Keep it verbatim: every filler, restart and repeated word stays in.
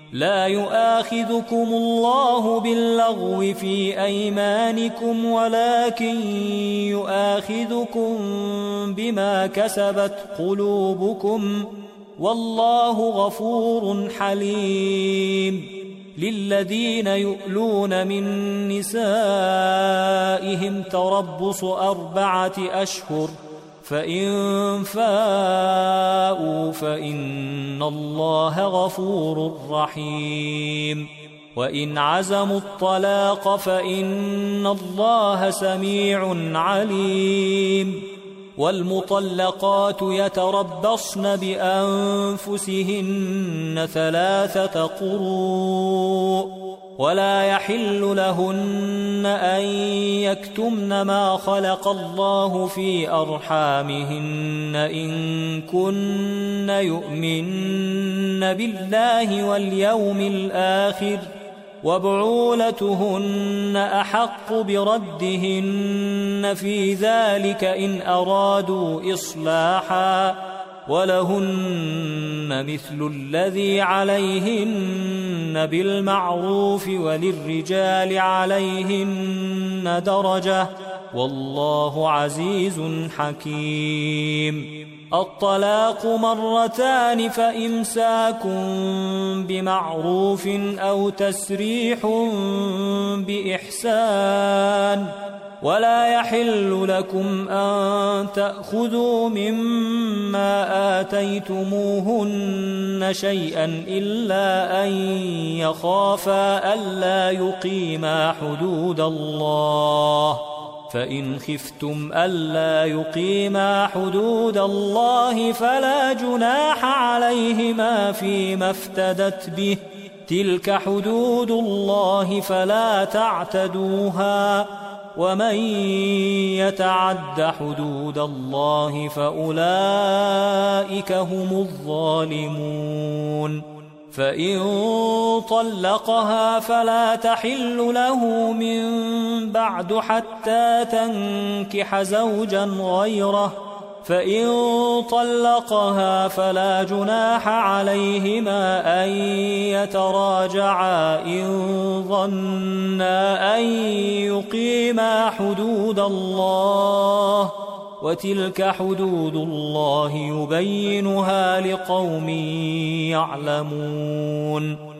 لا يؤاخذكم الله باللغو في أيمانكم ولكن يؤاخذكم بما كسبت قلوبكم والله غفور حليم. للذين يؤلون من نسائهم تربص أربعة أشهر فإن فاءوا فإن الله غفور رحيم. وإن عزموا الطلاق فإن الله سميع عليم. والمطلقات يتربصن بأنفسهن ثلاثة قروء ولا يحل لهن أن يكتمن ما خلق الله في أرحامهن إن كن يؤمن بالله واليوم الآخر وبعولتهن أحق بردهن في ذلك إن أرادوا إصلاحا ولهن مثل الذي عليهن بالمعروف وللرجال عليهن درجة والله عزيز حكيم. الطلاق مرتان فإمساك بمعروف أو تسريح بإحسان ولا يحل لكم أن تأخذوا مما آتيتموهن شيئا إلا أن يخافا ألا يقيما حدود الله فإن خفتم ألا يقيما حدود الله فلا جناح عليهما فيما افتدت به تلك حدود الله فلا تعتدوها ومن يتعد حدود الله فأولئك هم الظالمون. فإن طلقها فلا تحل له من بعد حتى تنكح زوجا غيره فإن طلقها فلا جناح عليهما أن يتراجعا إن ظنا أن يقيما حدود الله وتلك حدود الله يبينها لقوم يعلمون.